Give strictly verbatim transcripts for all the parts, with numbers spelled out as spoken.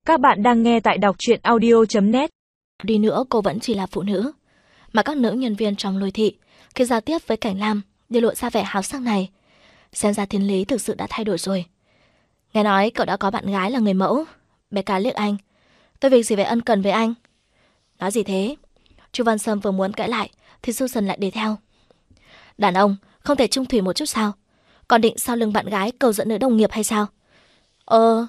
Các bạn đang nghe tại đọc truyện audio chấm net. Đi nữa cô vẫn chỉ là phụ nữ, mà các nữ nhân viên trong Lôi thị khi giao tiếp với Cảnh Lam đều lộ ra vẻ háo sắc này. Xem ra thiên lý thực sự đã thay đổi rồi. Nghe nói cậu đã có bạn gái là người mẫu. Becca liếc anh. Tôi việc gì phải ân cần với anh? Nói gì thế? Chu Văn Sâm vừa muốn cãi lại thì Susan lại đi theo. Đàn ông không thể trung thủy một chút sao? Còn định sau lưng bạn gái cầu dẫn nữ đồng nghiệp hay sao? Ờ...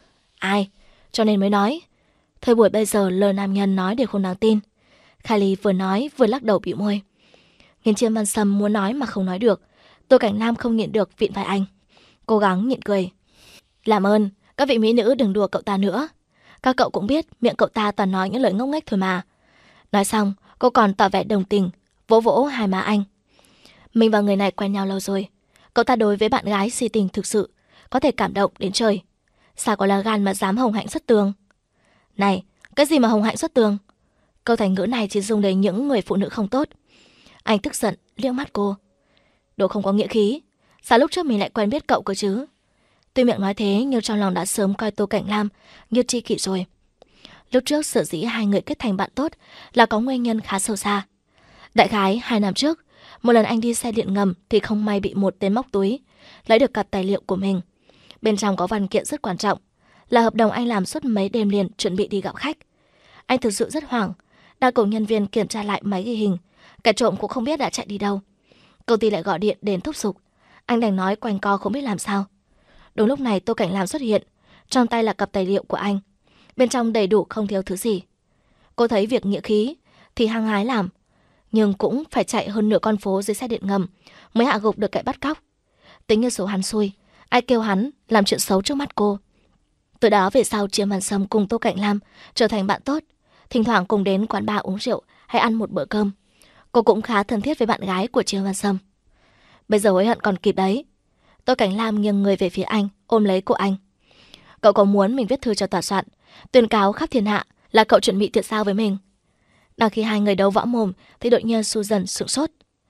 Ai? Cho nên mới nói. Thời buổi bây giờ lời nam nhân nói đều không đáng tin. Kylie vừa nói vừa lắc đầu bĩu môi. Nghiên Chiêm Văn Sâm muốn nói mà không nói được. Tô Cảnh Lam không nhịn được vịn vai anh, cố gắng nhịn cười. Làm ơn, các vị mỹ nữ đừng đùa cậu ta nữa. Các cậu cũng biết miệng cậu ta toàn nói những lời ngốc nghếch thôi mà. Nói xong, cô còn tỏ vẻ đồng tình, vỗ vỗ hai má anh. Mình và người này quen nhau lâu rồi. Cậu ta đối với bạn gái si tình thực sự, có thể cảm động đến trời. Sao có là gan mà dám hồng hạnh xuất tường? Này, cái gì mà hồng hạnh xuất tường? Câu thành ngữ này chỉ dùng để những người phụ nữ không tốt. Anh tức giận, liếc mắt cô. Đồ không có nghĩa khí. Sao lúc trước mình lại quen biết cậu cơ chứ? Tuy miệng nói thế nhưng trong lòng đã sớm coi Tô Cảnh Lam như tri kỷ rồi. Lúc trước sở dĩ hai người kết thành bạn tốt là có nguyên nhân khá sâu xa. Đại khái hai năm trước, một lần anh đi xe điện ngầm thì không may bị một tên móc túi, lấy được cặp tài liệu của mình. Bên trong có văn kiện rất quan trọng, là hợp đồng anh làm suốt mấy đêm liền chuẩn bị đi gặp khách. Anh thực sự rất hoảng, đang cùng nhân viên kiểm tra lại máy ghi hình. Kẻ trộm cũng không biết đã chạy đi đâu. Công ty lại gọi điện đến thúc giục. Anh đành nói quanh co không biết làm sao. Đúng lúc này Tô Cảnh Lam xuất hiện. Trong tay là cặp tài liệu của anh, bên trong đầy đủ không thiếu thứ gì. Cô thấy việc nghĩa khí thì hăng hái làm, nhưng cũng phải chạy hơn nửa con phố dưới xe điện ngầm mới hạ gục được kẻ bắt cóc. Tính như số hắn xui, ai kêu hắn làm chuyện xấu trước mắt cô. Từ đó về sau Chiêm Văn Sâm cùng Tô Cảnh Lam trở thành bạn tốt, thỉnh thoảng cùng đến quán bar uống rượu hay ăn một bữa cơm. Cô cũng khá thân thiết với bạn gái của Chiêm Văn Sâm. Bây giờ hối hận còn kịp đấy. Tô Cảnh Lam nghiêng người về phía anh, ôm lấy cô anh. Cậu có muốn mình viết thư cho tòa soạn, tuyên cáo khắp thiên hạ là cậu chuẩn bị tiệc sao với mình? Đang khi hai người đấu võ mồm thì đột nhiên Susan sửng sốt.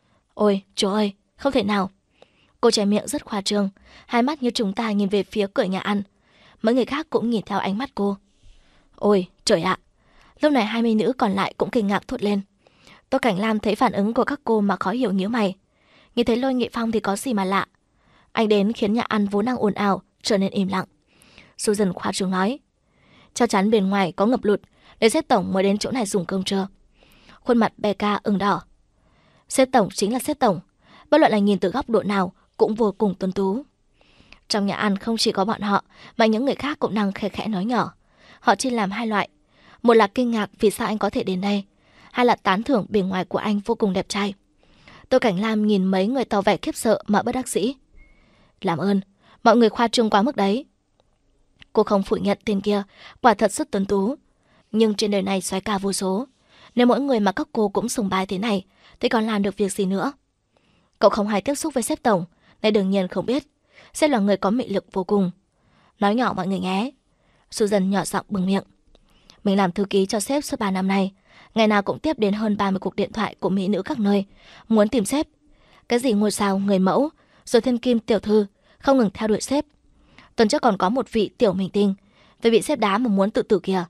Ôi, chú ơi, không thể nào. Cô trẻ miệng rất khoa trương, hai mắt như chúng ta nhìn về phía cửa nhà ăn. Mấy người khác cũng nhìn theo ánh mắt cô. Ôi, trời ạ. Lúc này hai mỹ nữ còn lại cũng kinh ngạc thốt lên. Tô Cảnh Lam thấy phản ứng của các cô mà khó hiểu nhíu mày. Nhìn thấy Lôi Nghị Phong thì có gì mà lạ. Anh đến khiến nhà ăn vốn đang ồn ào trở nên im lặng. Susan khoa trương nói. Chắc chắn bên ngoài có ngập lụt, để sếp tổng mới đến chỗ này dùng cơm trưa. Khuôn mặt Becca ửng đỏ. Sếp tổng chính là sếp tổng, bất luận là nhìn từ góc độ nào cũng vô cùng tuấn tú. Trong nhà ăn không chỉ có bọn họ mà những người khác cũng đang khẽ khẽ nói nhỏ. Họ chia làm hai loại. Một là kinh ngạc vì sao anh có thể đến đây, hai là tán thưởng bề ngoài của anh vô cùng đẹp trai. Tô Cảnh Lam nhìn mấy người tỏ vẻ khiếp sợ mà bất đắc dĩ. Làm ơn, mọi người khoa trương quá mức đấy. Cô không phủ nhận tên kia quả thật rất tuấn tú, nhưng trên đời này soái ca vô số. Nếu mỗi người mà các cô cũng sùng bái thế này thì còn làm được việc gì nữa? Cậu không hay tiếp xúc với sếp tổng nên đương nhiên không biết. Sếp là người có mị lực vô cùng. Nói nhỏ mọi người nghe. Susan nhỏ giọng bừng miệng. Mình làm thư ký cho sếp suốt ba năm nay, ngày nào cũng tiếp đến hơn ba mươi cuộc điện thoại của mỹ nữ các nơi muốn tìm sếp. Cái gì ngôi sao, người mẫu, rồi thiên kim tiểu thư không ngừng theo đuổi sếp. Tuần trước còn có một vị tiểu minh tinh vì bị sếp đá mà muốn tự tử kìa.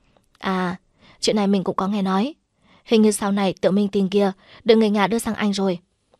À, chuyện này mình cũng có nghe nói. Hình như sau này tiểu minh tinh kia được người nhà đưa sang Anh rồi.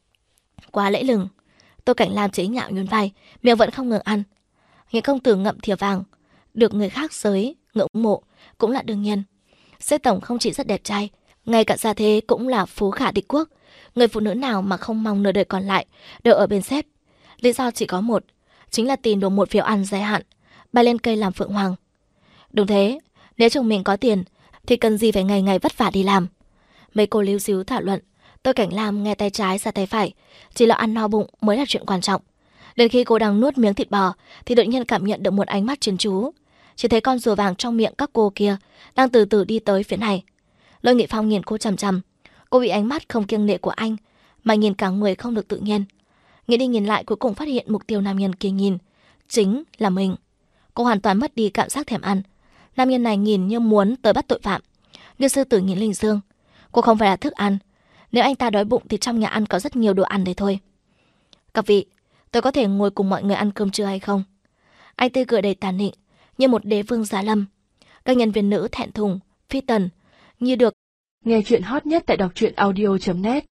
Quá lẫy lừng. Tô Cảnh Lam chế nhạo nhún vai, miệng vẫn không ngừng ăn. Những công tử ngậm thìa vàng được người khác giới ngưỡng mộ cũng là đương nhiên. Sếp tổng không chỉ rất đẹp trai, ngay cả gia thế cũng là phú khả địch quốc. Người phụ nữ nào mà không mong nửa đời còn lại đều ở bên sếp. Lý do chỉ có một, chính là tìm được một phiếu ăn dài hạn, bay lên cây làm phượng hoàng. Đúng thế, nếu chồng mình có tiền thì cần gì phải ngày ngày vất vả đi làm. Mấy cô líu díu thảo luận. Tô Cảnh Lam nghe tay trái ra tay phải, chỉ là ăn no bụng mới là chuyện quan trọng. Đến khi cô đang nuốt miếng thịt bò thì đột nhiên cảm nhận được một ánh mắt chuyên chú. Chỉ thấy con rùa vàng trong miệng các cô kia đang từ từ đi tới phía này. Lôi Nghị Phong nhìn cô chằm chằm. Cô bị ánh mắt không kiêng nể của anh mà nhìn cả người không được tự nhiên. Nghĩ đi nhìn lại cuối cùng phát hiện mục tiêu nam nhân kia nhìn chính là mình. Cô hoàn toàn mất đi cảm giác thèm ăn. Nam nhân này nhìn như muốn tới bắt tội phạm, như sư tử nhìn linh dương. Cô không phải là thức ăn. Nếu anh ta đói bụng thì trong nhà ăn có rất nhiều đồ ăn đấy thôi. Các vị, tôi có thể ngồi cùng mọi người ăn cơm trưa hay không? Anh tươi cười đầy tàn nịnh như một đế vương giá lâm. Các nhân viên nữ thẹn thùng, phi tần, như được Nghe chuyện hot nhất tại đọc truyện audio chấm net.